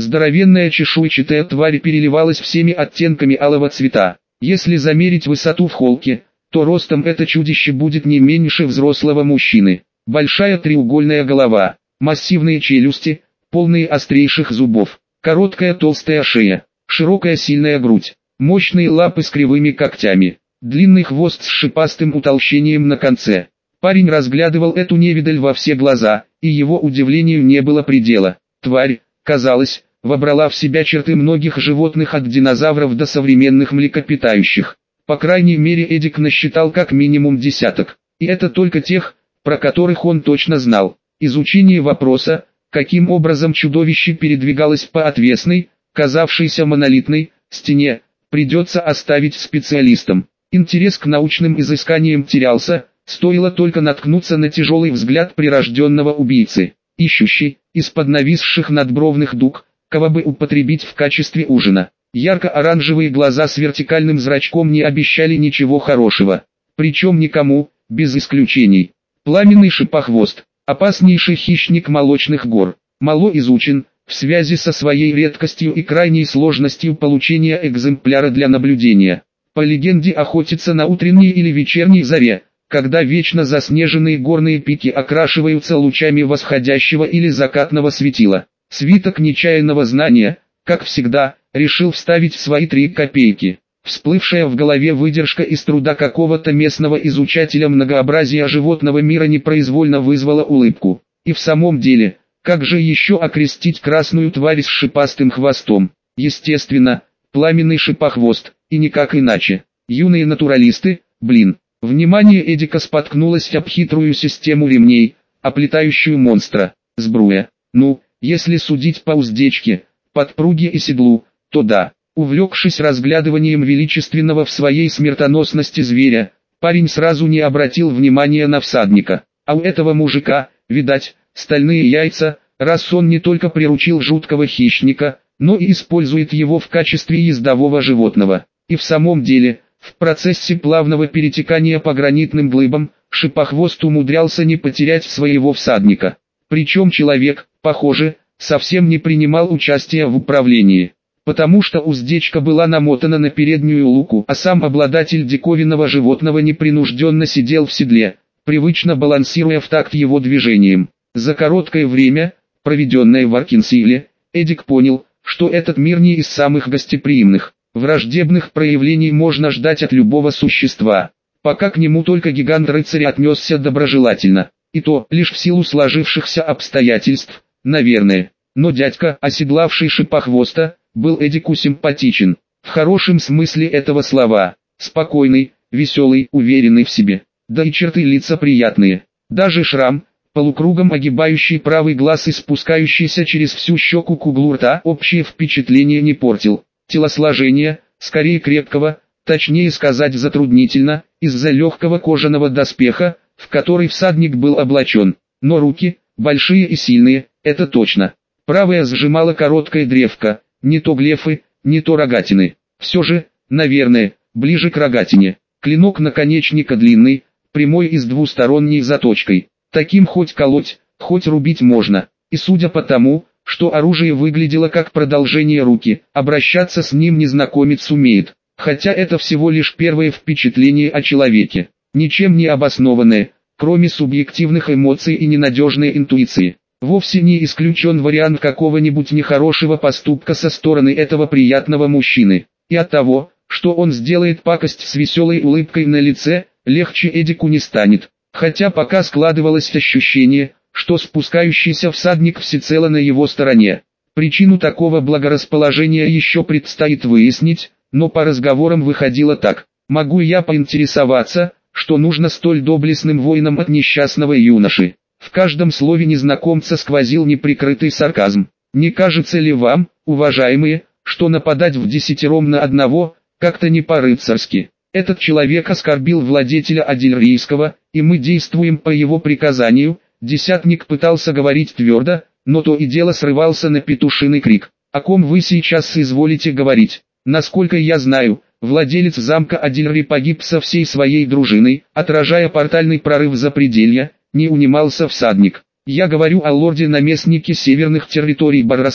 Здоровенная чешуйчатая тварь переливалась всеми оттенками алого цвета. Если замерить высоту в холке, то ростом это чудище будет не меньше взрослого мужчины. Большая треугольная голова, массивные челюсти, полные острейших зубов, короткая толстая шея, широкая сильная грудь, мощные лапы с кривыми когтями, длинный хвост с шипастым утолщением на конце. Парень разглядывал эту невидаль во все глаза, и его удивлению не было предела. Тварь, казалось, вобрала в себя черты многих животных от динозавров до современных млекопитающих. По крайней мере Эдик насчитал как минимум десяток, и это только тех, про которых он точно знал. Изучение вопроса, каким образом чудовище передвигалось по отвесной, казавшейся монолитной, стене, придется оставить специалистам. Интерес к научным изысканиям терялся, стоило только наткнуться на тяжелый взгляд прирожденного убийцы, ищущий, из-под нависших надбровных дуг, кого бы употребить в качестве ужина. Ярко-оранжевые глаза с вертикальным зрачком не обещали ничего хорошего. Причем никому, без исключений. Пламенный шипохвост, опаснейший хищник молочных гор, мало изучен, в связи со своей редкостью и крайней сложностью получения экземпляра для наблюдения. По легенде охотится на утренней или вечерней заре, когда вечно заснеженные горные пики окрашиваются лучами восходящего или закатного светила. Свиток нечаянного знания, как всегда, решил вставить свои 3 копейки. Всплывшая в голове выдержка из труда какого-то местного изучателя многообразия животного мира непроизвольно вызвала улыбку. И в самом деле, как же еще окрестить красную тварь с шипастым хвостом? Естественно, пламенный шипохвост, и никак иначе. Юные натуралисты, блин. Внимание Эдика споткнулось об хитрую систему ремней, оплетающую монстра. Сбруя. Ну, если судить по уздечке, подпруге и седлу, то да. Увлекшись разглядыванием величественного в своей смертоносности зверя, парень сразу не обратил внимания на всадника. А у этого мужика, видать, стальные яйца, раз он не только приручил жуткого хищника, но и использует его в качестве ездового животного. И в самом деле, в процессе плавного перетекания по гранитным глыбам, шипохвост умудрялся не потерять своего всадника. Причем человек, похоже, совсем не принимал участия в управлении. Потому что уздечка была намотана на переднюю луку, а сам обладатель диковинного животного непринужденно сидел в седле, привычно балансируя в такт его движением. За короткое время, проведенное в Аркинсиле, Эдик понял, что этот мир не из самых гостеприимных. Враждебных проявлений можно ждать от любого существа, пока к нему только гигант-рыцарь отнесся доброжелательно, и то лишь в силу сложившихся обстоятельств, наверное. Но дядька, оседлавший шипохвоста, был Эдику симпатичен, в хорошем смысле этого слова, спокойный, веселый, уверенный в себе, да и черты лица приятные, даже шрам, полукругом огибающий правый глаз и спускающийся через всю щеку к углу рта, общее впечатление не портил. Телосложение, скорее крепкого, точнее сказать затруднительно, из-за легкого кожаного доспеха, в который всадник был облачен, но руки, большие и сильные, это точно. Правая сжимала короткая древко, не то глефы, не то рогатины. Все же, наверное, ближе к рогатине. Клинок наконечника длинный, прямой и с двусторонней заточкой. Таким хоть колоть, хоть рубить можно. И судя по тому, что оружие выглядело как продолжение руки, обращаться с ним незнакомец умеет. Хотя это всего лишь первое впечатление о человеке, ничем не обоснованное, кроме субъективных эмоций и ненадежной интуиции. Вовсе не исключен вариант какого-нибудь нехорошего поступка со стороны этого приятного мужчины. И от того, что он сделает пакость с веселой улыбкой на лице, легче Эдику не станет. Хотя пока складывалось ощущение, что спускающийся всадник всецело на его стороне. Причину такого благорасположения еще предстоит выяснить, но по разговорам выходило так. Могу я поинтересоваться, что нужно столь доблестным воинам от несчастного юноши? В каждом слове незнакомца сквозил неприкрытый сарказм. Не кажется ли вам, уважаемые, что нападать вдесятером на одного, как-то не по-рыцарски? Этот человек оскорбил владетеля Адильрийского, и мы действуем по его приказанию. Десятник пытался говорить твердо, но то и дело срывался на петушиный крик. О ком вы сейчас изволите говорить? Насколько я знаю, владелец замка Адильри погиб со всей своей дружиной, отражая портальный прорыв запределья. Не унимался всадник. Я говорю о лорде-наместнике северных территорий Барраса,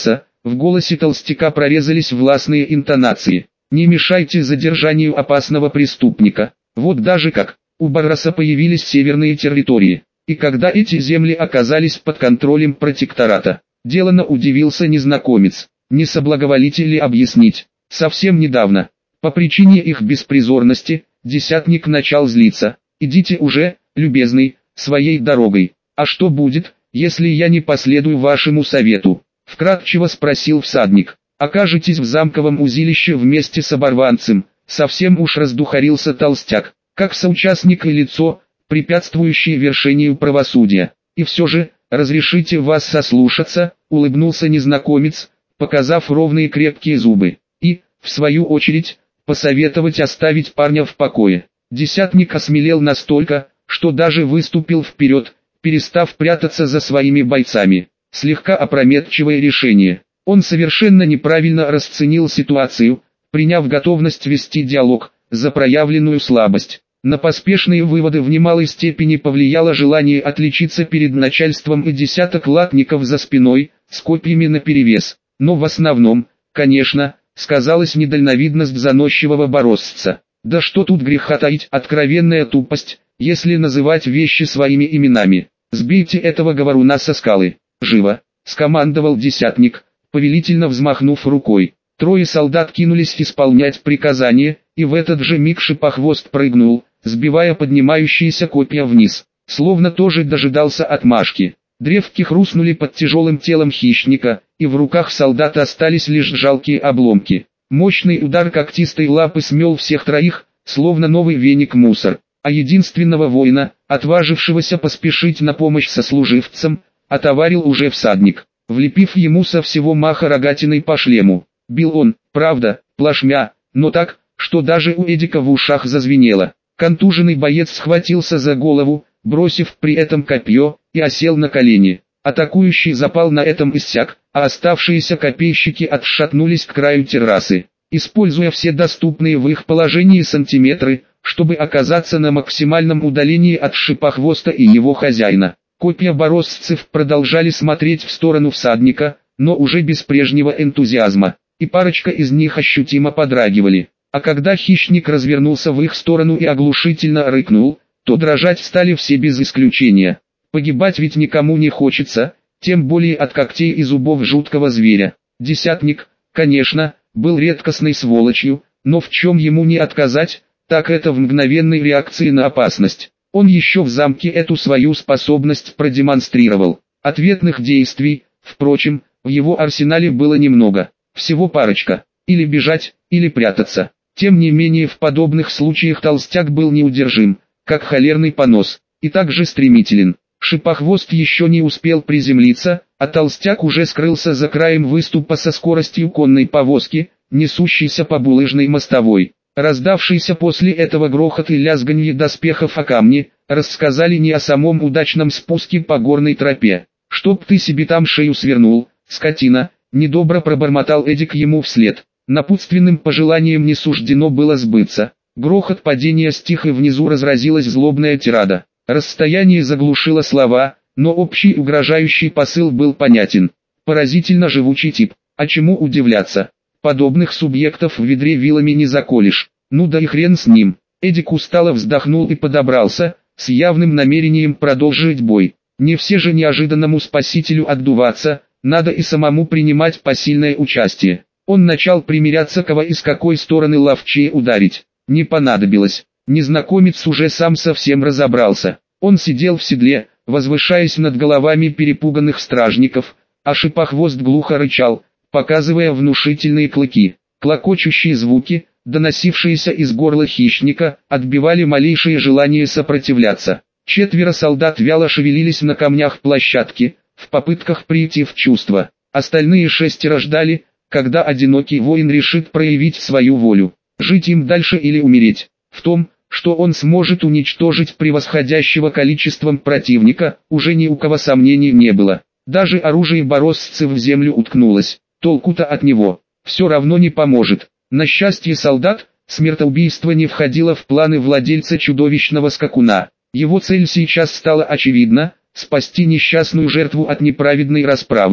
В голосе толстяка прорезались властные интонации. «Не мешайте задержанию опасного преступника. Вот даже как. У Барраса появились северные территории. И когда эти земли оказались под контролем протектората?» Делано удивился незнакомец. «Не соблаговолите ли объяснить?» «Совсем недавно. По причине их беспризорности, десятник начал злиться. Идите уже, любезный, своей дорогой. А что будет, если я не последую вашему совету?» Вкратчиво спросил всадник. «Окажетесь в замковом узилище вместе с оборванцем». Совсем уж раздухарился толстяк, как соучастник и лицо, препятствующее вершению правосудия. «И все же, разрешите вас сослушаться», — улыбнулся незнакомец, показав ровные крепкие зубы. «И, в свою очередь, посоветовать оставить парня в покое». Десятник осмелел настолько, что даже выступил вперед, перестав прятаться за своими бойцами. Слегка опрометчивое решение. Он совершенно неправильно расценил ситуацию, приняв готовность вести диалог за проявленную слабость. На поспешные выводы в немалой степени повлияло желание отличиться перед начальством и десяток латников за спиной, с копьями наперевес. Но в основном, конечно, сказалась недальновидность заносчивого бороздца. Да что тут греха таить, откровенная тупость, если называть вещи своими именами. «Сбейте этого говоруна со скалы, живо!» — скомандовал десятник, повелительно взмахнув рукой. Трое солдат кинулись исполнять приказание, и в этот же миг Шипохвост прыгнул, сбивая поднимающиеся копья вниз, словно тоже дожидался отмашки. Древки хрустнули под тяжелым телом хищника, и в руках солдата остались лишь жалкие обломки. Мощный удар когтистой лапы смел всех троих, словно новый веник мусор, а единственного воина, отважившегося поспешить на помощь сослуживцам, отоварил уже всадник, влепив ему со всего маха рогатиной по шлему. Бил он, правда, плашмя, но так, что даже у Эдика в ушах зазвенело. Контуженный боец схватился за голову, бросив при этом копье, и осел на колени. Атакующий запал на этом иссяк, а оставшиеся копейщики отшатнулись к краю террасы, используя все доступные в их положении сантиметры, чтобы оказаться на максимальном удалении от Шипохвоста и его хозяина. Копья бороздцев продолжали смотреть в сторону всадника, но уже без прежнего энтузиазма, и парочка из них ощутимо подрагивали. А когда хищник развернулся в их сторону и оглушительно рыкнул, то дрожать стали все без исключения. Погибать ведь никому не хочется, тем более от когтей и зубов жуткого зверя. Десятник, конечно, был редкостной сволочью, но в чем ему не отказать, так это в мгновенной реакции на опасность. Он еще в замке эту свою способность продемонстрировал. Ответных действий, впрочем, в его арсенале было немного, всего парочка: или бежать, или прятаться. Тем не менее в подобных случаях толстяк был неудержим, как холерный понос, и также стремителен. Шипохвост еще не успел приземлиться, а толстяк уже скрылся за краем выступа со скоростью конной повозки, несущейся по булыжной мостовой. Раздавшийся после этого грохот и лязганье доспехов о камни, рассказали не о самом удачном спуске по горной тропе. «Чтоб ты себе там шею свернул, скотина!» — недобро пробормотал Эдик ему вслед. Напутственным пожеланием не суждено было сбыться. Грохот падения стих, и внизу разразилась злобная тирада. Расстояние заглушило слова, но общий угрожающий посыл был понятен. Поразительно живучий тип, а чему удивляться? Подобных субъектов в ведре вилами не заколешь. Ну да и хрен с ним. Эдик устало вздохнул и подобрался, с явным намерением продолжить бой. Не все же неожиданному спасителю отдуваться, надо и самому принимать посильное участие. Он начал примиряться, кого и с какой стороны ловчее ударить. Не понадобилось. Незнакомец уже сам совсем разобрался. Он сидел в седле, возвышаясь над головами перепуганных стражников, а Шипохвост глухо рычал, показывая внушительные клыки. Клокочущие звуки, доносившиеся из горла хищника, отбивали малейшее желание сопротивляться. 4 солдат вяло шевелились на камнях площадки, в попытках прийти в чувство. Остальные 6 ждали, когда одинокий воин решит проявить свою волю. Жить им дальше или умереть. В том, что он сможет уничтожить превосходящего количеством противника, уже ни у кого сомнений не было. Даже оружие бороздцев в землю уткнулось. Толку-то от него все равно не поможет. На счастье солдат, смертоубийство не входило в планы владельца чудовищного скакуна. Его цель сейчас стала очевидна — спасти несчастную жертву от неправедной расправы.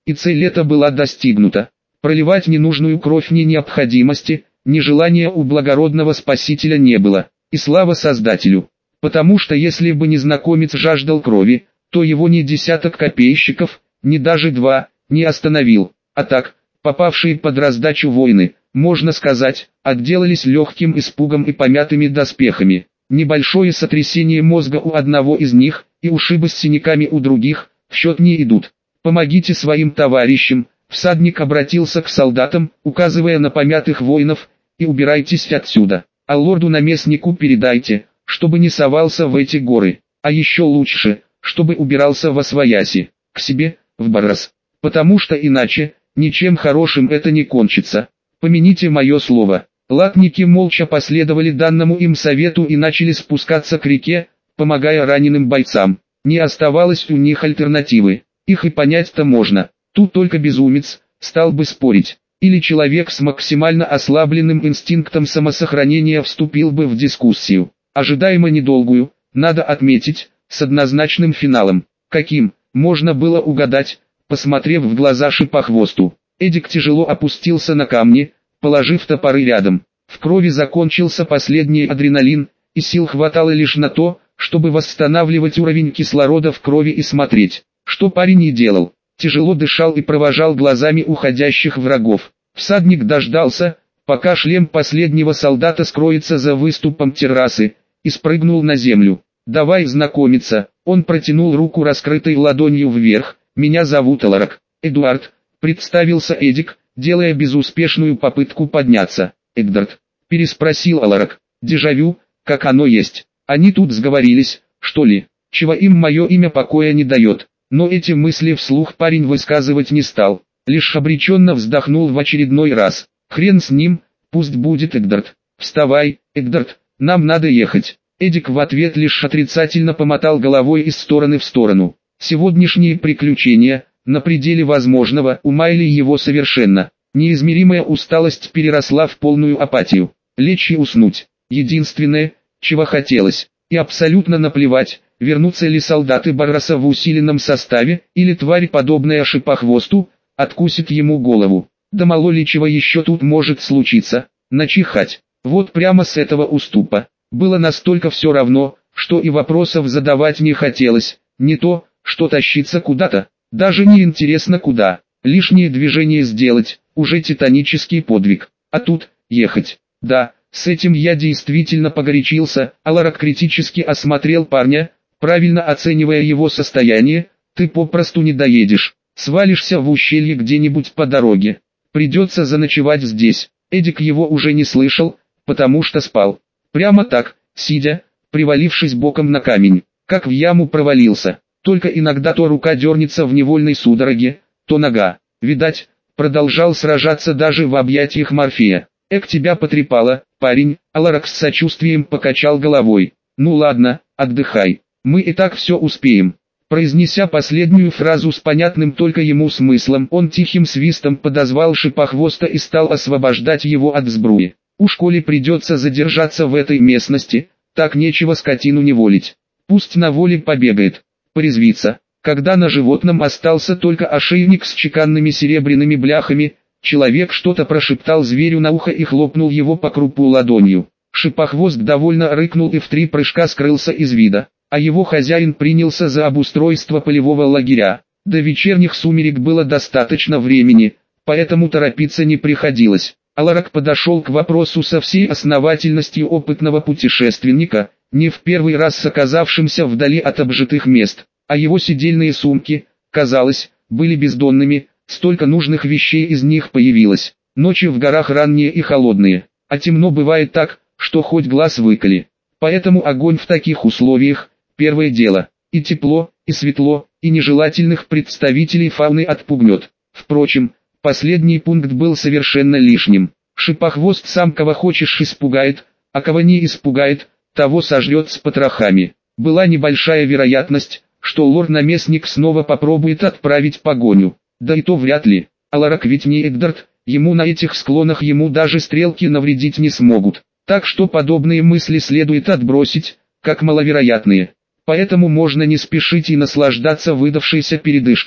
и цель эта была достигнута. Проливать ненужную кровь ни необходимости, ни желания у благородного спасителя не было, и слава Создателю. Потому что если бы незнакомец жаждал крови, то его ни десяток копейщиков, ни даже два, не остановил, а так, попавшие под раздачу воины, можно сказать, отделались легким испугом и помятыми доспехами. Небольшое сотрясение мозга у одного из них, и ушибы с синяками у других, в счет не идут. «Помогите своим товарищам», всадник обратился к солдатам, указывая на помятых воинов, «и убирайтесь отсюда, а лорду-наместнику передайте, чтобы не совался в эти горы, а еще лучше, чтобы убирался восвояси, к себе, в Баррас, потому что иначе, ничем хорошим это не кончится. Помяните мое слово». Латники молча последовали данному им совету и начали спускаться к реке, помогая раненым бойцам. Не оставалось у них альтернативы, их и понять-то можно, тут только безумец стал бы спорить, или человек с максимально ослабленным инстинктом самосохранения вступил бы в дискуссию, ожидаемо недолгую, надо отметить, с однозначным финалом. Каким, можно было угадать, посмотрев в глаза Шипохвосту. Эдик тяжело опустился на камни, положив топоры рядом. В крови закончился последний адреналин, и сил хватало лишь на то, чтобы восстанавливать уровень кислорода в крови и смотреть, что парень и делал. Тяжело дышал и провожал глазами уходящих врагов. Всадник дождался, пока шлем последнего солдата скроется за выступом террасы, и спрыгнул на землю. «Давай знакомиться», он протянул руку раскрытой ладонью вверх. «Меня зовут Аларак, Эдуард», представился Эдик, делая безуспешную попытку подняться. «Эддард?» – переспросил Аларак. «Дежавю, как оно есть. Они тут сговорились, что ли? Чего им мое имя покоя не дает?» Но эти мысли вслух парень высказывать не стал, лишь обреченно вздохнул в очередной раз. «Хрен с ним, пусть будет Эддард. Вставай, Эддард, нам надо ехать». Эдик в ответ лишь отрицательно помотал головой из стороны в сторону. Сегодняшние приключения, на пределе возможного, умаяли его совершенно. Неизмеримая усталость переросла в полную апатию. Лечь и уснуть. Единственное, чего хотелось. И абсолютно наплевать, вернутся ли солдаты Барраса в усиленном составе, или тварь, подобная Шипохвосту, откусит ему голову. Да мало ли чего еще тут может случиться. Начихать. Вот прямо с этого уступа. Было настолько все равно, что и вопросов задавать не хотелось. Не то, что тащиться куда-то. Даже не интересно куда. Лишнее движение сделать, уже титанический подвиг. А тут, ехать. Да, с этим я действительно погорячился. Аларак критически осмотрел парня, правильно оценивая его состояние. Ты попросту не доедешь. Свалишься в ущелье где-нибудь по дороге. Придется заночевать здесь. Эдик его уже не слышал, потому что спал. Прямо так, сидя, привалившись боком на камень, как в яму провалился. Только иногда то рука дернется в невольной судороге, то нога. Видать, продолжал сражаться даже в объятиях Морфея. «Эк, тебя потрепало, парень», Аларак с сочувствием покачал головой. «Ну ладно, отдыхай, мы и так все успеем». Произнеся последнюю фразу с понятным только ему смыслом, он тихим свистом подозвал Шипохвоста и стал освобождать его от сбруи. «Уж коли придется задержаться в этой местности, так нечего скотину неволить. Пусть на воле побегает, порезвится». Когда на животном остался только ошейник с чеканными серебряными бляхами, человек что-то прошептал зверю на ухо и хлопнул его по крупу ладонью. Шипохвост довольно рыкнул и в 3 прыжка скрылся из вида, а его хозяин принялся за обустройство полевого лагеря. До вечерних сумерек было достаточно времени, поэтому торопиться не приходилось. Аларак подошел к вопросу со всей основательностью опытного путешественника, не в первый раз оказавшимся вдали от обжитых мест. А его сидельные сумки, казалось, были бездонными, столько нужных вещей из них появилось. Ночи в горах ранние и холодные, а темно бывает так, что хоть глаз выколи. Поэтому огонь в таких условиях – первое дело. И тепло, и светло, и нежелательных представителей фауны отпугнет. Впрочем, последний пункт был совершенно лишним. Шипохвост сам кого хочешь испугает, а кого не испугает, того сожрет с потрохами. Была небольшая вероятность, что лорд-наместник снова попробует отправить погоню. Да и то вряд ли. Аларак ведь не Эддард, ему на этих склонах ему даже стрелки навредить не смогут. Так что подобные мысли следует отбросить, как маловероятные. Поэтому можно не спешить и наслаждаться выдавшейся передышкой.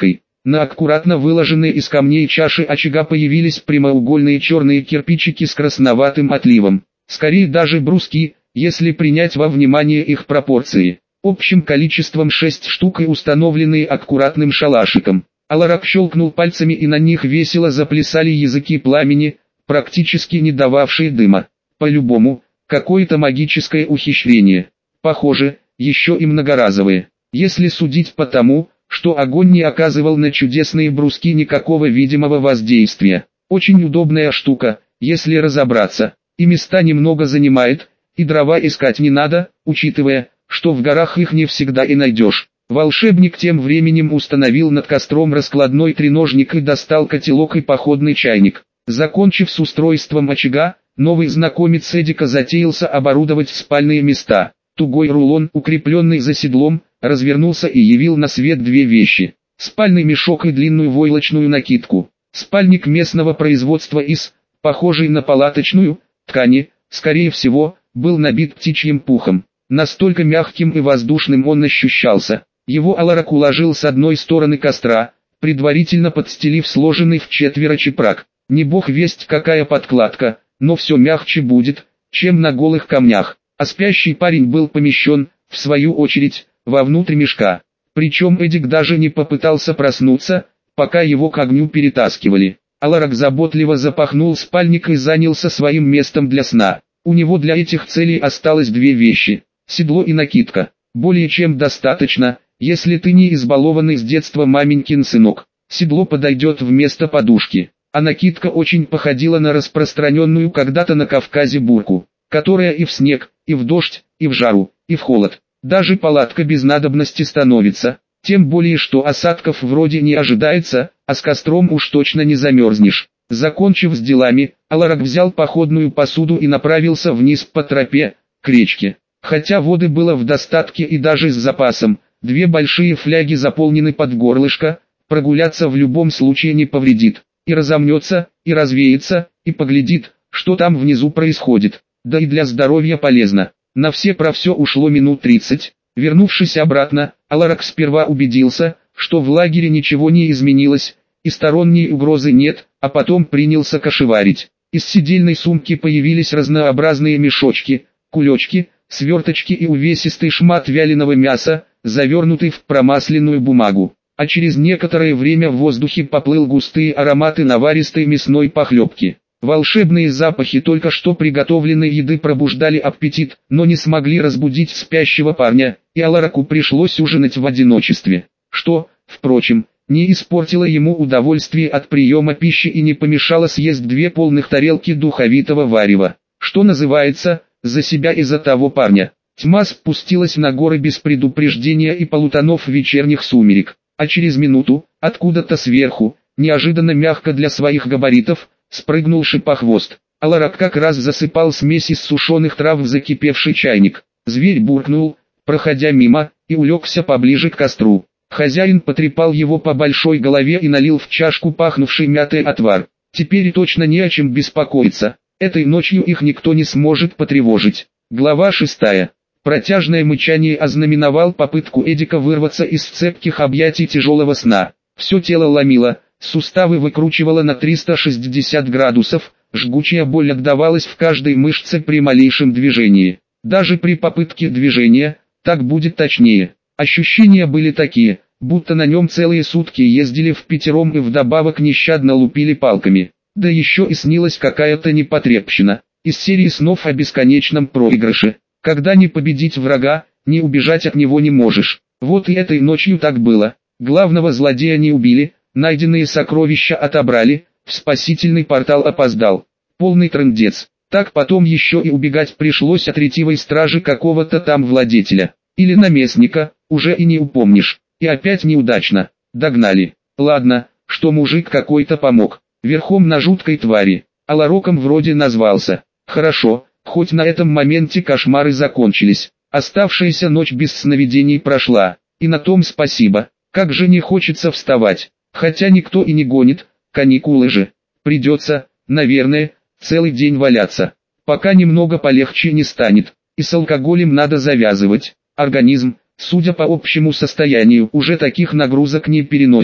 На аккуратно выложенные из камней чаши очага появились прямоугольные черные кирпичики с красноватым отливом. Скорее даже бруски, если принять во внимание их пропорции. Общим количеством 6 штук и установленные аккуратным шалашиком. Аларак щелкнул пальцами, и на них весело заплясали языки пламени, практически не дававшие дыма. По-любому, какое-то магическое ухищрение. Похоже, еще и многоразовые. Если судить по тому, что огонь не оказывал на чудесные бруски никакого видимого воздействия. Очень удобная штука, если разобраться. И места немного занимает, и дрова искать не надо, учитывая, что в горах их не всегда и найдешь. Волшебник тем временем установил над костром раскладной треножник и достал котелок и походный чайник. Закончив с устройством очага, новый знакомец Эдика затеялся оборудовать спальные места. Тугой рулон, укрепленный за седлом, развернулся и явил на свет две вещи. Спальный мешок и длинную войлочную накидку. Спальник местного производства из, похожей на палаточную, ткани, скорее всего, был набит птичьим пухом. Настолько мягким и воздушным он ощущался. Его Аларак уложил с одной стороны костра, предварительно подстелив сложенный в четверо чепрак. Не бог весть какая подкладка, но все мягче будет, чем на голых камнях. А спящий парень был помещен, в свою очередь, вовнутрь мешка. Причем Эдик даже не попытался проснуться, пока его к огню перетаскивали. Аларак заботливо запахнул спальник и занялся своим местом для сна. У него для этих целей осталось две вещи – седло и накидка. Более чем достаточно, если ты не избалованный с детства маменькин сынок. Седло подойдет вместо подушки, а накидка очень походила на распространенную когда-то на Кавказе бурку, которая и в снег, и в дождь, и в жару, и в холод. Даже палатка без надобности становится, тем более что осадков вроде не ожидается, а с костром уж точно не замерзнешь. Закончив с делами, Аларак взял походную посуду и направился вниз по тропе, к речке. Хотя воды было в достатке и даже с запасом, две большие фляги заполнены под горлышко, прогуляться в любом случае не повредит. И разомнется, и развеется, и поглядит, что там внизу происходит. Да и для здоровья полезно. На все про все ушло минут 30. Вернувшись обратно, Аларак сперва убедился, что в лагере ничего не изменилось, и сторонней угрозы нет, а потом принялся кошеварить. Из сидельной сумки появились разнообразные мешочки, кулечки, сверточки и увесистый шмат вяленого мяса, завернутый в промасленную бумагу. А через некоторое время в воздухе поплыл густые ароматы наваристой мясной похлебки. Волшебные запахи только что приготовленной еды пробуждали аппетит, но не смогли разбудить спящего парня, и Алараку пришлось ужинать в одиночестве. Что, впрочем, не испортило ему удовольствие от приема пищи и не помешало съесть две полных тарелки духовитого варева. Что называется, за себя и за того парня. Тьма спустилась на горы без предупреждения и полутонов вечерних сумерек, а через минуту, откуда-то сверху, неожиданно мягко для своих габаритов, спрыгнул шипохвост. Аларак как раз засыпал смесь из сушеных трав в закипевший чайник. Зверь буркнул, проходя мимо, и улегся поближе к костру. Хозяин потрепал его по большой голове и налил в чашку пахнувший мятой отвар. Теперь точно не о чем беспокоиться. Этой ночью их никто не сможет потревожить. Глава 6. Протяжное мычание ознаменовал попытку Эдика вырваться из цепких объятий тяжелого сна. Все тело ломило, суставы выкручивало на 360 градусов, жгучая боль отдавалась в каждой мышце при малейшем движении. Даже при попытке движения, так будет точнее. Ощущения были такие, будто на нем целые сутки ездили впятером и вдобавок нещадно лупили палками. Да еще и снилась какая-то непотребщина, из серии снов о бесконечном проигрыше. Когда не победить врага, не убежать от него не можешь. Вот и этой ночью так было. Главного злодея не убили, найденные сокровища отобрали, в спасительный портал опоздал. Полный трындец. Так потом еще и убегать пришлось от ретивой стражи какого-то там владетеля. Или наместника, уже и не упомнишь. И опять неудачно. Догнали. Ладно, что мужик какой-то помог. Верхом на жуткой твари. Алароком вроде назвался. Хорошо, хоть на этом моменте кошмары закончились. Оставшаяся ночь без сновидений прошла. И на том спасибо. Как же не хочется вставать. Хотя никто и не гонит, каникулы же. Придется, наверное, целый день валяться. Пока немного полегче не станет. И с алкоголем надо завязывать. Организм, судя по общему состоянию, уже таких нагрузок не переносит.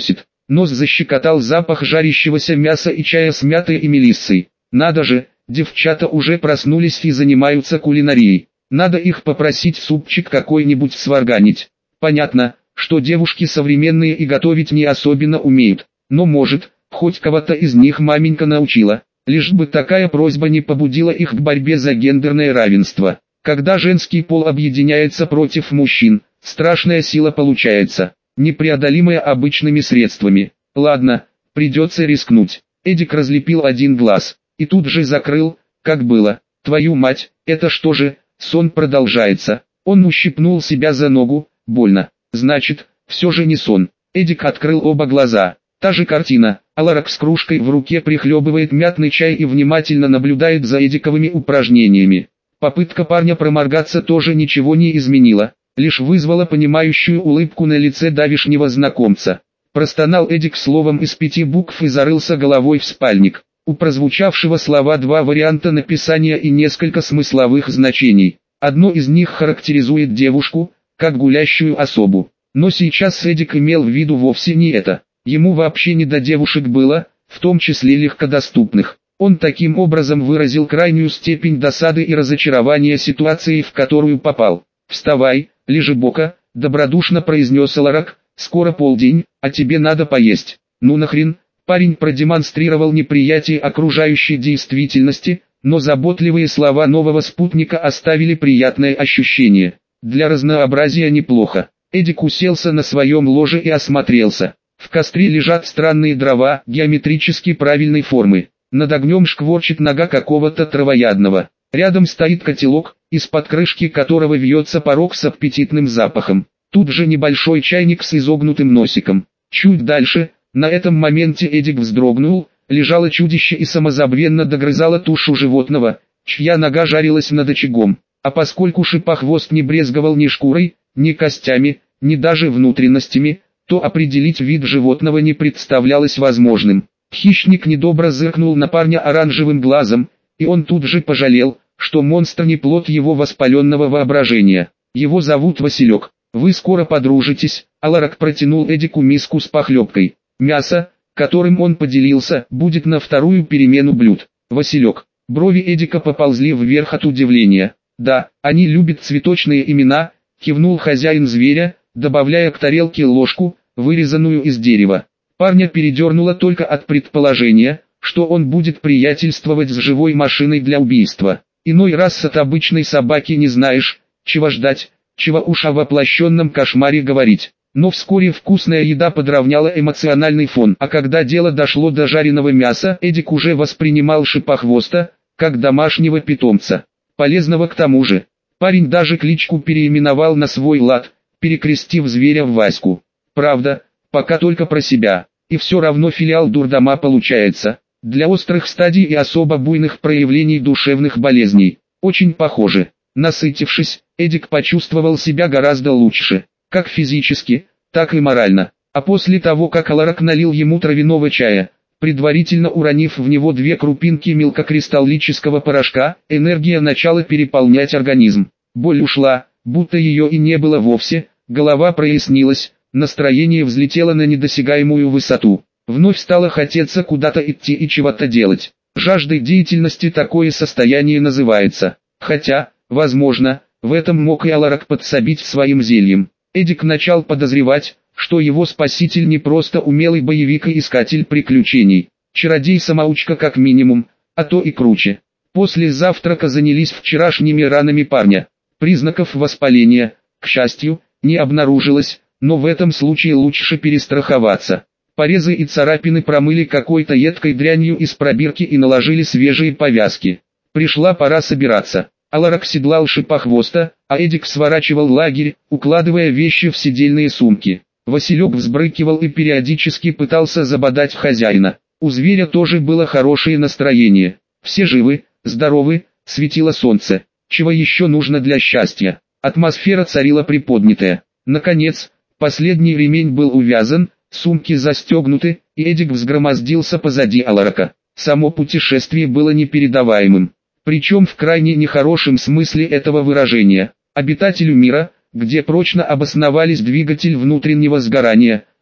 Нос защекотал запах жарящегося мяса и чая с мятой и мелиссой. Надо же, девчата уже проснулись и занимаются кулинарией. Надо их попросить супчик какой-нибудь сварганить. Понятно, что девушки современные и готовить не особенно умеют. Но может, хоть кого-то из них маменька научила. Лишь бы такая просьба не побудила их к борьбе за гендерное равенство. Когда женский пол объединяется против мужчин, страшная сила получается, непреодолимая обычными средствами. Ладно, придется рискнуть. Эдик разлепил один глаз, и тут же закрыл, как было. Твою мать, это что же, сон продолжается. Он ущипнул себя за ногу, больно. Значит, все же не сон. Эдик открыл оба глаза. Та же картина. Аларак с кружкой в руке прихлебывает мятный чай и внимательно наблюдает за Эдиковыми упражнениями. Попытка парня проморгаться тоже ничего не изменила, лишь вызвала понимающую улыбку на лице давишнего знакомца. Простонал Эдик словом из 5 букв и зарылся головой в спальник. У прозвучавшего слова 2 варианта написания и несколько смысловых значений. Одно из них характеризует девушку, как гулящую особу. Но сейчас Эдик имел в виду вовсе не это. Ему вообще не до девушек было, в том числе легкодоступных. Он таким образом выразил крайнюю степень досады и разочарования ситуации, в которую попал. «Вставай, лежебока», — добродушно произнес Аларак, — «скоро полдень, а тебе надо поесть». «Ну нахрен?» Парень продемонстрировал неприятие окружающей действительности, но заботливые слова нового спутника оставили приятное ощущение. Для разнообразия неплохо. Эдик уселся на своем ложе и осмотрелся. В костре лежат странные дрова геометрически правильной формы. Над огнем шкворчит нога какого-то травоядного. Рядом стоит котелок, из-под крышки которого вьется порог с аппетитным запахом. Тут же небольшой чайник с изогнутым носиком. Чуть дальше, на этом моменте Эдик вздрогнул, лежало чудище и самозабвенно догрызало тушу животного, чья нога жарилась над очагом. А поскольку шипохвост не брезговал ни шкурой, ни костями, ни даже внутренностями, то определить вид животного не представлялось возможным. Хищник недобро зыркнул на парня оранжевым глазом, и он тут же пожалел, что монстр не плод его воспаленного воображения. Его зовут Василек. Вы скоро подружитесь. Аларак протянул Эдику миску с похлебкой. Мясо, которым он поделился, будет на вторую перемену блюд. Василек. Брови Эдика поползли вверх от удивления. Да, они любят цветочные имена, кивнул хозяин зверя, добавляя к тарелке ложку, вырезанную из дерева. Парня передернуло только от предположения, что он будет приятельствовать с живой машиной для убийства. Иной раз от обычной собаки не знаешь, чего ждать, чего уж о воплощенном кошмаре говорить. Но вскоре вкусная еда подровняла эмоциональный фон, а когда дело дошло до жареного мяса, Эдик уже воспринимал шипохвоста, как домашнего питомца. Полезного к тому же. Парень даже кличку переименовал на свой лад, перекрестив зверя в Ваську. Правда, пока только про себя. И все равно филиал дурдома получается. Для острых стадий и особо буйных проявлений душевных болезней. Очень похоже. Насытившись, Эдик почувствовал себя гораздо лучше. Как физически, так и морально. А после того, как Аларак налил ему травяного чая, предварительно уронив в него 2 крупинки мелкокристаллического порошка, энергия начала переполнять организм. Боль ушла, будто ее и не было вовсе, голова прояснилась, настроение взлетело на недосягаемую высоту. Вновь стало хотеться куда-то идти и чего-то делать. Жаждой деятельности такое состояние называется. Хотя, возможно, в этом мог и Аларак подсобить своим зельем. Эдик начал подозревать, что его спаситель не просто умелый боевик и искатель приключений. Чародей-самоучка как минимум, а то и круче. После завтрака занялись вчерашними ранами парня. Признаков воспаления, к счастью, не обнаружилось, но в этом случае лучше перестраховаться. Порезы и царапины промыли какой-то едкой дрянью из пробирки и наложили свежие повязки. Пришла пора собираться. Аларак седлал шипохвоста, а Эдик сворачивал лагерь, укладывая вещи в седельные сумки. Василек взбрыкивал и периодически пытался забодать хозяина. У зверя тоже было хорошее настроение. Все живы, здоровы, светило солнце. Чего еще нужно для счастья? Атмосфера царила приподнятая. Наконец, последний ремень был увязан, сумки застегнуты, и Эдик взгромоздился позади Аларака. Само путешествие было непередаваемым. Причем в крайне нехорошем смысле этого выражения. Обитателю мира, где прочно обосновались двигатель внутреннего сгорания,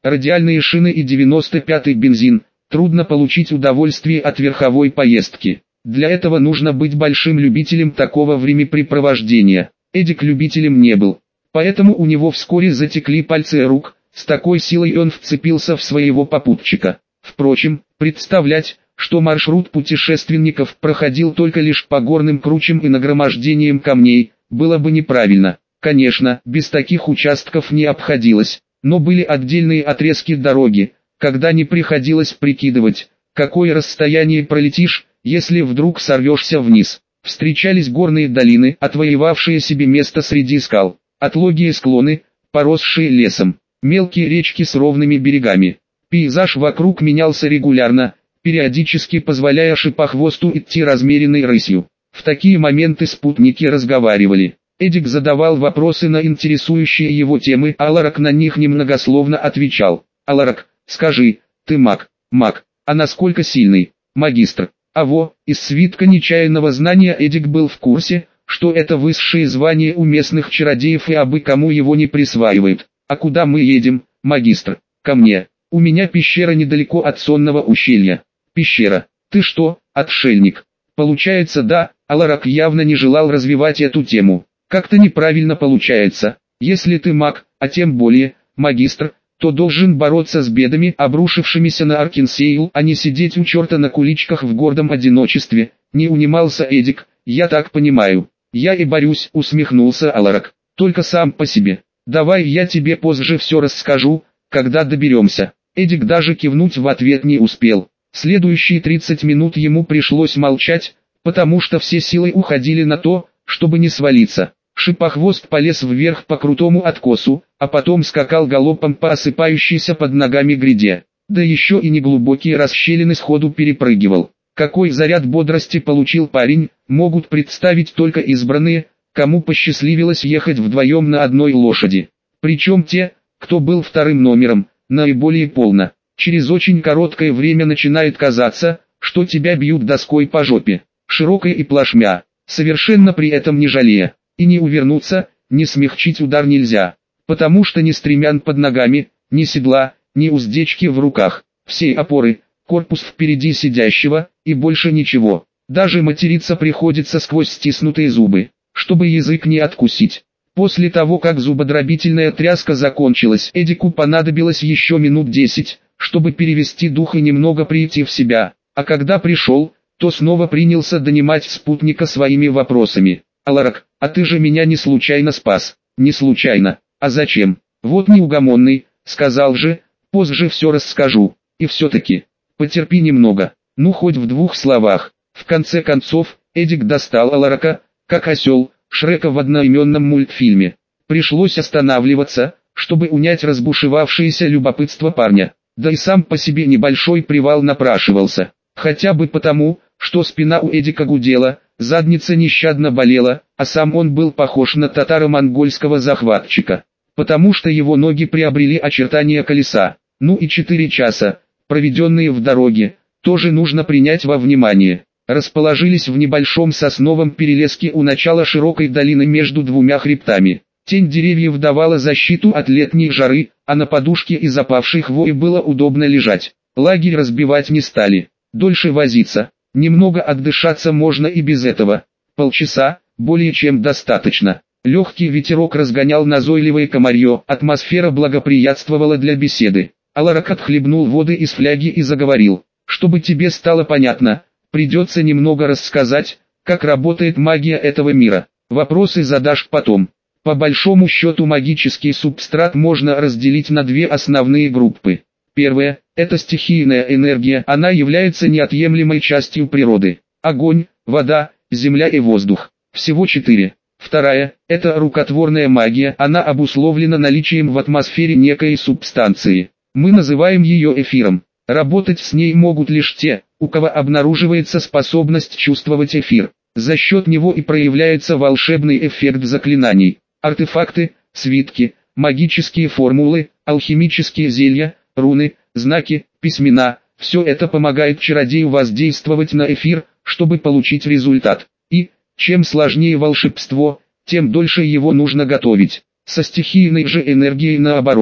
радиальные шины и 95-й бензин, трудно получить удовольствие от верховой поездки. Для этого нужно быть большим любителем такого времяпрепровождения. Эдик любителем не был, поэтому у него вскоре затекли пальцы рук, с такой силой он вцепился в своего попутчика. Впрочем, представлять, что маршрут путешественников проходил только лишь по горным кручам и нагромождением камней, было бы неправильно. Конечно, без таких участков не обходилось, но были отдельные отрезки дороги, когда не приходилось прикидывать, какое расстояние пролетишь, если вдруг сорвешься вниз. Встречались горные долины, отвоевавшие себе место среди скал, отлогие склоны, поросшие лесом, мелкие речки с ровными берегами. Пейзаж вокруг менялся регулярно, периодически позволяя шипохвосту идти размеренной рысью. В такие моменты спутники разговаривали. Эдик задавал вопросы на интересующие его темы, а Аларак на них немногословно отвечал. «Аларак, скажи, ты маг, а насколько сильный?» «Магистр». Из свитка нечаянного знания Эдик был в курсе, что это высшее звание у местных чародеев и абы кому его не присваивают. «А куда мы едем, магистр?» «Ко мне. У меня пещера недалеко от сонного ущелья». «Пещера? Ты что, отшельник?» «Получается, да». Аларак явно не желал развивать эту тему. «Как-то неправильно получается. Если ты маг, а тем более магистр, то должен бороться с бедами, обрушившимися на Аркенсейл, а не сидеть у черта на куличках в гордом одиночестве», не унимался Эдик. «Я так понимаю». «Я и борюсь», усмехнулся Аларак. «Только сам по себе. Давай я тебе позже все расскажу, когда доберемся». Эдик даже кивнуть в ответ не успел. Следующие 30 минут ему пришлось молчать, потому что все силы уходили на то, чтобы не свалиться. Шипохвост полез вверх по крутому откосу, а потом скакал галопом по осыпающейся под ногами гряде. Да еще и неглубокие расщелины сходу перепрыгивал. Какой заряд бодрости получил парень, могут представить только избранные, кому посчастливилось ехать вдвоем на одной лошади. Причем те, кто был вторым номером, наиболее полно. Через очень короткое время начинает казаться, что тебя бьют доской по жопе, широкой и плашмя, совершенно при этом не жалея. И не увернуться, не смягчить удар нельзя, потому что ни стремян под ногами, ни седла, ни уздечки в руках, все опоры, корпус впереди сидящего, и больше ничего. Даже материться приходится сквозь стиснутые зубы, чтобы язык не откусить. После того, как зубодробительная тряска закончилась, Эдику понадобилось еще минут 10, чтобы перевести дух и немного прийти в себя, а когда пришел, то снова принялся донимать спутника своими вопросами. «Аларак, а ты же меня не случайно спас?» «Не случайно. А зачем?» «Вот неугомонный, сказал же, позже все расскажу. И все-таки, потерпи немного, ну хоть в 2 словах». В конце концов, Эдик достал Аларака, как осел, Шрека в одноименном мультфильме. Пришлось останавливаться, чтобы унять разбушевавшееся любопытство парня. Да и сам по себе небольшой привал напрашивался. Хотя бы потому, что спина у Эдика гудела, задница нещадно болела, а сам он был похож на татаро-монгольского захватчика. Потому что его ноги приобрели очертания колеса. Ну и 4 часа, проведенные в дороге, тоже нужно принять во внимание. Расположились в небольшом сосновом перелеске у начала широкой долины между 2 хребтами. Тень деревьев давала защиту от летней жары, а на подушке из опавшей хвои было удобно лежать. Лагерь разбивать не стали. Дольше возиться. Немного отдышаться можно и без этого. Полчаса, более чем достаточно. Легкий ветерок разгонял назойливое комарье, атмосфера благоприятствовала для беседы. Аларак отхлебнул воды из фляги и заговорил. «Чтобы тебе стало понятно, придется немного рассказать, как работает магия этого мира. Вопросы задашь потом». По большому счету магический субстрат можно разделить на 2 основные группы. Первая – это стихийная энергия, она является неотъемлемой частью природы. Огонь, вода, земля и воздух. Всего 4. Вторая – это рукотворная магия, она обусловлена наличием в атмосфере некой субстанции. Мы называем ее эфиром. Работать с ней могут лишь те, у кого обнаруживается способность чувствовать эфир. За счет него и проявляется волшебный эффект заклинаний. Артефакты, свитки, магические формулы, алхимические зелья, руны, знаки, письмена – все это помогает чародею воздействовать на эфир, чтобы получить результат. И, чем сложнее волшебство, тем дольше его нужно готовить. Со стихийной же энергией наоборот.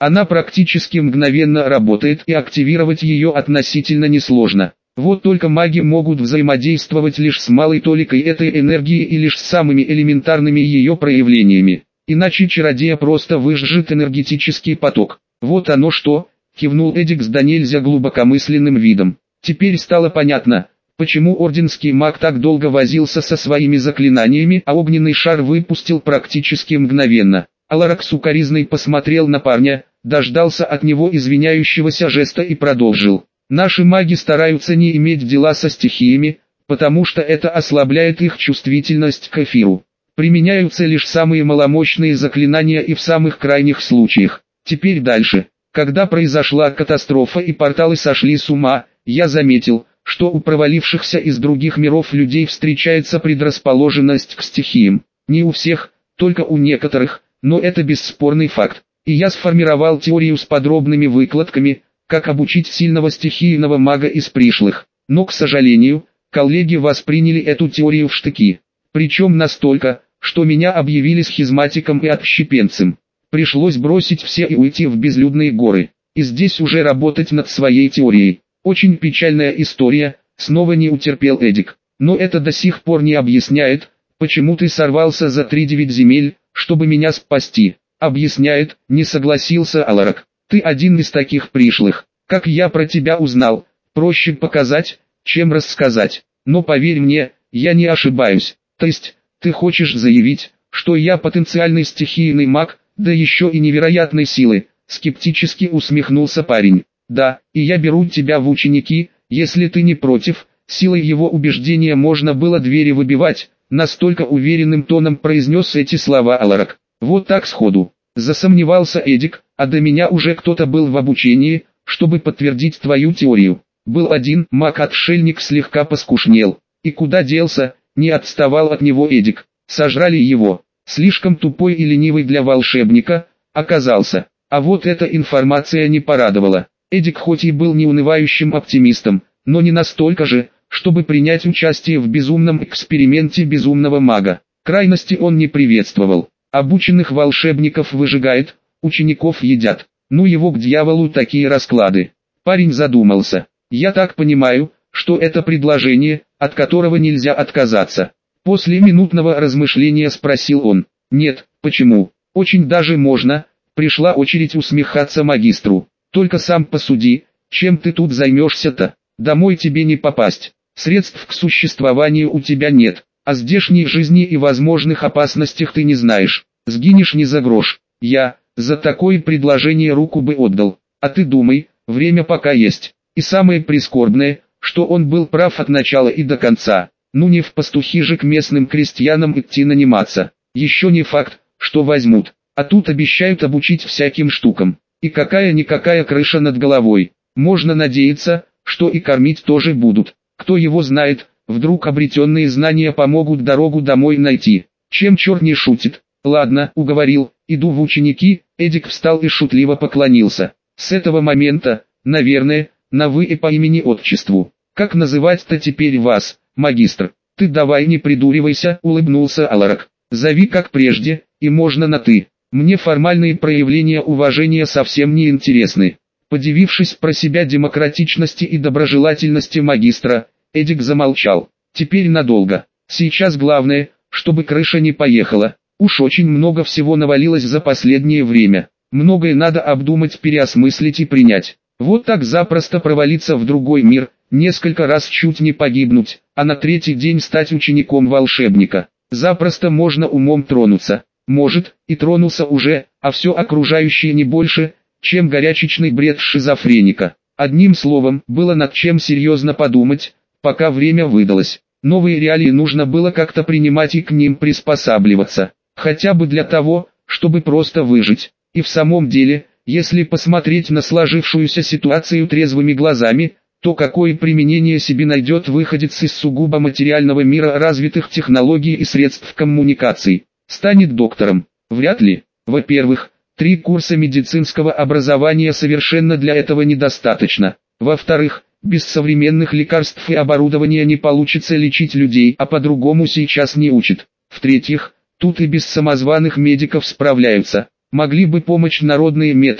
Она практически мгновенно работает и активировать ее относительно несложно. Вот только маги могут взаимодействовать лишь с малой толикой этой энергии и лишь с самыми элементарными ее проявлениями. Иначе чародея просто выжжет энергетический поток. Вот оно что, кивнул Эдик с до нельзя глубокомысленным видом. Теперь стало понятно, почему орденский маг так долго возился со своими заклинаниями, а огненный шар выпустил практически мгновенно. Аларак сукоризной посмотрел на парня, дождался от него извиняющегося жеста и продолжил. Наши маги стараются не иметь дела со стихиями, потому что это ослабляет их чувствительность к эфиру. Применяются лишь самые маломощные заклинания и в самых крайних случаях. Теперь дальше. Когда произошла катастрофа и порталы сошли с ума, я заметил, что у провалившихся из других миров людей встречается предрасположенность к стихиям. Не у всех, только у некоторых, но это бесспорный факт. И я сформировал теорию с подробными выкладками, как обучить сильного стихийного мага из пришлых. Но, к сожалению, коллеги восприняли эту теорию в штыки. Причем настолько, что меня объявили схизматиком и отщепенцем. Пришлось бросить все и уйти в безлюдные горы. И здесь уже работать над своей теорией. Очень печальная история, снова не утерпел Эдик. Но это до сих пор не объясняет, почему ты сорвался за 3-9 земель, чтобы меня спасти. Объясняет, не согласился Аларак. Ты один из таких пришлых. Как я про тебя узнал, проще показать, чем рассказать. Но поверь мне, я не ошибаюсь. То есть, ты хочешь заявить, что я потенциальный стихийный маг, да еще и невероятной силы? Скептически усмехнулся парень. Да, и я беру тебя в ученики, если ты не против. Силой его убеждения можно было двери выбивать, настолько уверенным тоном произнес эти слова Аларак. Вот так сходу. Засомневался Эдик, а до меня уже кто-то был в обучении, чтобы подтвердить твою теорию. Был один маг-отшельник, слегка поскушнел. И куда делся, не отставал от него Эдик. Сожрали его. Слишком тупой и ленивый для волшебника оказался. А вот эта информация не порадовала. Эдик хоть и был неунывающим оптимистом, но не настолько же, чтобы принять участие в безумном эксперименте безумного мага. Крайности он не приветствовал. Обученных волшебников выжигает, учеников едят. Ну его к дьяволу такие расклады. Парень задумался. Я так понимаю, что это предложение, от которого нельзя отказаться. После минутного размышления спросил он. Нет, почему? Очень даже можно. Пришла очередь усмехаться магистру. Только сам посуди, чем ты тут займешься-то? Домой тебе не попасть. Средств к существованию у тебя нет. О здешней жизни и возможных опасностях ты не знаешь. Сгинешь не за грош. Я за такое предложение руку бы отдал. А ты думай, время пока есть. И самое прискорбное, что он был прав от начала и до конца. Ну не в пастухи же к местным крестьянам идти наниматься. Еще не факт, что возьмут. А тут обещают обучить всяким штукам. И какая-никакая крыша над головой. Можно надеяться, что и кормить тоже будут. Кто его знает, вдруг обретенные знания помогут дорогу домой найти. Чем черт не шутит. Ладно, уговорил, иду в ученики. Эдик встал и шутливо поклонился. С этого момента, наверное, на вы и по имени-отчеству. Как называть-то теперь вас, магистр? Ты давай не придуривайся, улыбнулся Аларак. Зови как прежде, и можно на ты. Мне формальные проявления уважения совсем не интересны. Подивившись про себя демократичности и доброжелательности магистра, Эдик замолчал. Теперь надолго. Сейчас главное, чтобы крыша не поехала. Уж очень много всего навалилось за последнее время. Многое надо обдумать, переосмыслить и принять. Вот так запросто провалиться в другой мир, несколько раз чуть не погибнуть, а на 3-й день стать учеником волшебника. Запросто можно умом тронуться. Может, и тронулся уже, а все окружающее не больше, чем горячечный бред шизофреника. Одним словом, было над чем серьезно подумать, пока время выдалось. Новые реалии нужно было как-то принимать и к ним приспосабливаться. Хотя бы для того, чтобы просто выжить. И в самом деле, если посмотреть на сложившуюся ситуацию трезвыми глазами, то какое применение себе найдет выходец из сугубо материального мира развитых технологий и средств коммуникаций? Станет доктором? Вряд ли. Во-первых, 3 курса медицинского образования совершенно для этого недостаточно. Во-вторых, без современных лекарств и оборудования не получится лечить людей, а по-другому сейчас не учат. В-третьих, тут и без самозваных медиков справляются. Могли бы помочь народные методы,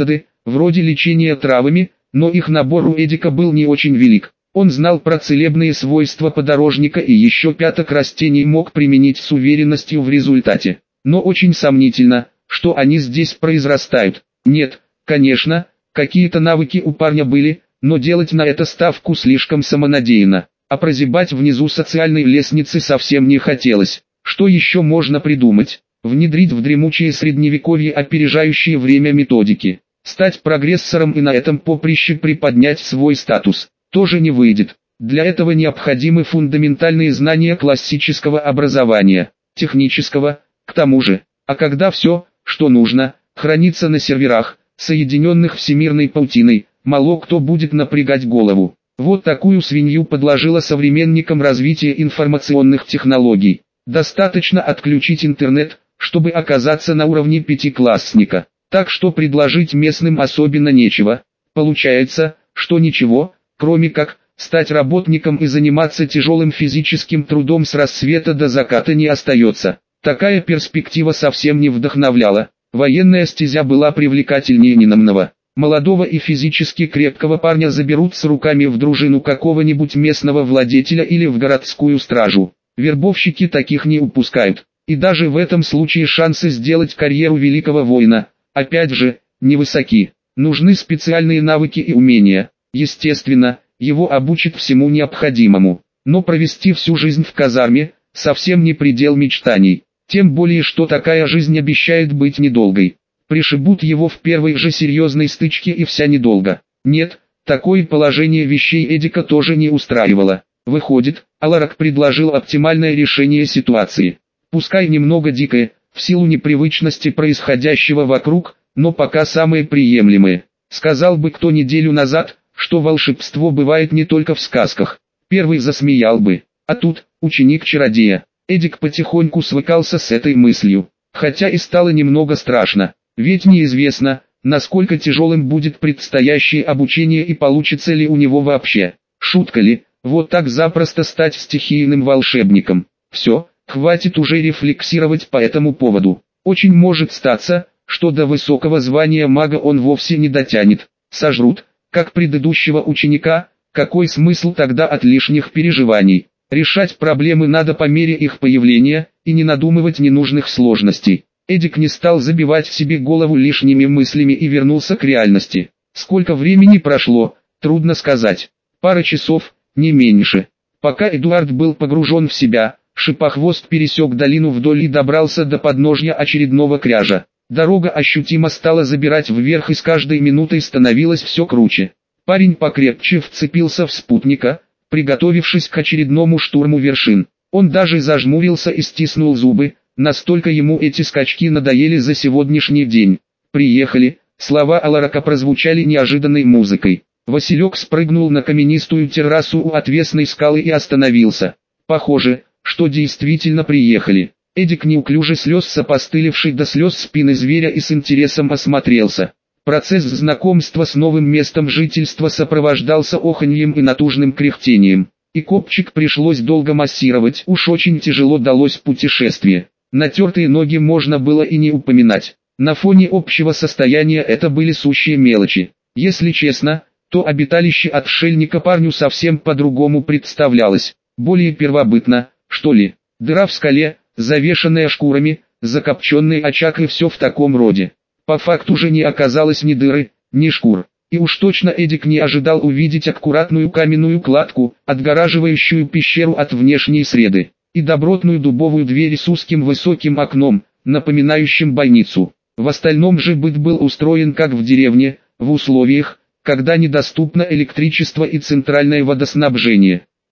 вроде лечения травами, но их набор у Эдика был не очень велик. Он знал про целебные свойства подорожника и еще пяток растений мог применить с уверенностью в результате. Но очень сомнительно, что они здесь произрастают. Нет, конечно, какие-то навыки у парня были, но делать на это ставку слишком самонадеянно. А прозябать внизу социальной лестницы совсем не хотелось. Что еще можно придумать? Внедрить в дремучее средневековье опережающие время методики. Стать прогрессором и на этом поприще приподнять свой статус. Тоже не выйдет. Для этого необходимы фундаментальные знания классического образования, технического, к тому же. А когда все, что нужно, хранится на серверах, соединенных всемирной паутиной, мало кто будет напрягать голову. Вот такую свинью подложила современникам развитие информационных технологий. Достаточно отключить интернет, чтобы оказаться на уровне пятиклассника. Так что предложить местным особенно нечего. Получается, что ничего, кроме как стать работником и заниматься тяжелым физическим трудом с рассвета до заката не остается. Такая перспектива совсем не вдохновляла. Военная стезя была привлекательнее ненамного. Молодого и физически крепкого парня заберут с руками в дружину какого-нибудь местного владетеля или в городскую стражу. Вербовщики таких не упускают. И даже в этом случае шансы сделать карьеру великого воина, опять же, невысоки. Нужны специальные навыки и умения. Естественно, его обучат всему необходимому. Но провести всю жизнь в казарме – совсем не предел мечтаний. Тем более, что такая жизнь обещает быть недолгой. Пришибут его в первой же серьезной стычке и вся недолго. Нет, такое положение вещей Эдика тоже не устраивало. Выходит, Аларак предложил оптимальное решение ситуации. Пускай немного дикое, в силу непривычности происходящего вокруг, но пока самое приемлемое. Сказал бы кто неделю назад, что волшебство бывает не только в сказках. Первый засмеял бы. А тут, ученик чародея. Эдик потихоньку свыкался с этой мыслью. Хотя и стало немного страшно. Ведь неизвестно, насколько тяжелым будет предстоящее обучение и получится ли у него вообще. Шутка ли, вот так запросто стать стихийным волшебником. Все, хватит уже рефлексировать по этому поводу. Очень может статься, что до высокого звания мага он вовсе не дотянет. Сожрут, как предыдущего ученика, какой смысл тогда от лишних переживаний? Решать проблемы надо по мере их появления, и не надумывать ненужных сложностей. Эдик не стал забивать себе голову лишними мыслями и вернулся к реальности. Сколько времени прошло, трудно сказать. Пара часов, не меньше. Пока Эдуард был погружен в себя, Шипохвост пересек долину вдоль и добрался до подножья очередного кряжа. Дорога ощутимо стала забирать вверх и с каждой минутой становилась все круче. Парень покрепче вцепился в спутника, приготовившись к очередному штурму вершин. Он даже зажмурился и стиснул зубы, настолько ему эти скачки надоели за сегодняшний день. «Приехали», слова Аларака прозвучали неожиданной музыкой. Василек спрыгнул на каменистую террасу у отвесной скалы и остановился. Похоже, что действительно приехали. Эдик неуклюже слез с опостылевшей до слез спины зверя и с интересом осмотрелся. Процесс знакомства с новым местом жительства сопровождался оханьем и натужным кряхтением. И копчик пришлось долго массировать, уж очень тяжело далось путешествие. Натертые ноги можно было и не упоминать. На фоне общего состояния это были сущие мелочи. Если честно, то обиталище отшельника парню совсем по-другому представлялось. Более первобытно, что ли. Дыра в скале, завешенная шкурами, закопченный очаг и все в таком роде. По факту же не оказалось ни дыры, ни шкур. И уж точно Эдик не ожидал увидеть аккуратную каменную кладку, отгораживающую пещеру от внешней среды, и добротную дубовую дверь с узким высоким окном, напоминающим бойницу. В остальном же быт был устроен как в деревне, в условиях, когда недоступно электричество и центральное водоснабжение.